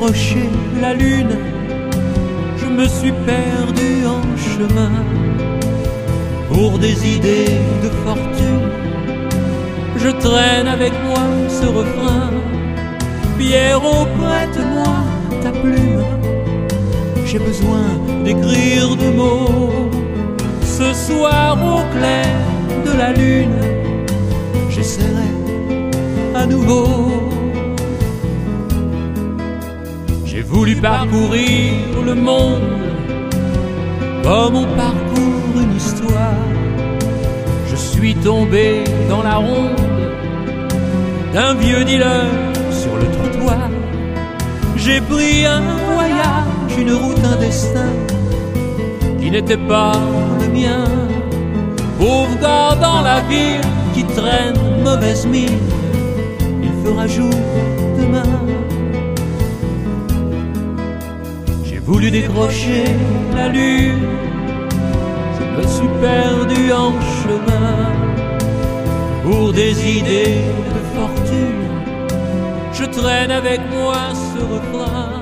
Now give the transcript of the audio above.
décroché la lune, je me suis perdu en chemin. Pour des idées de fortune, je traîne avec moi ce refrain. Pierrot, prête-moi ta plume, j'ai besoin d'écrire deux mots. Ce soir au clair de la lune, j'essaierai à nouveau. J'ai voulu parcourir le monde comme on parcourt une histoire. Je suis tombé dans la ronde d'un vieux dealer sur le trottoir. J'ai pris un voyage, une route, un destin qui n'était pas le mien. Pauvre gars dans la ville qui traîne mauvaise mine, il fera jour demain. J'ai voulu décrocher la lune, je me suis perdu en chemin. Pour des idées de fortune, je traîne avec moi ce refrain.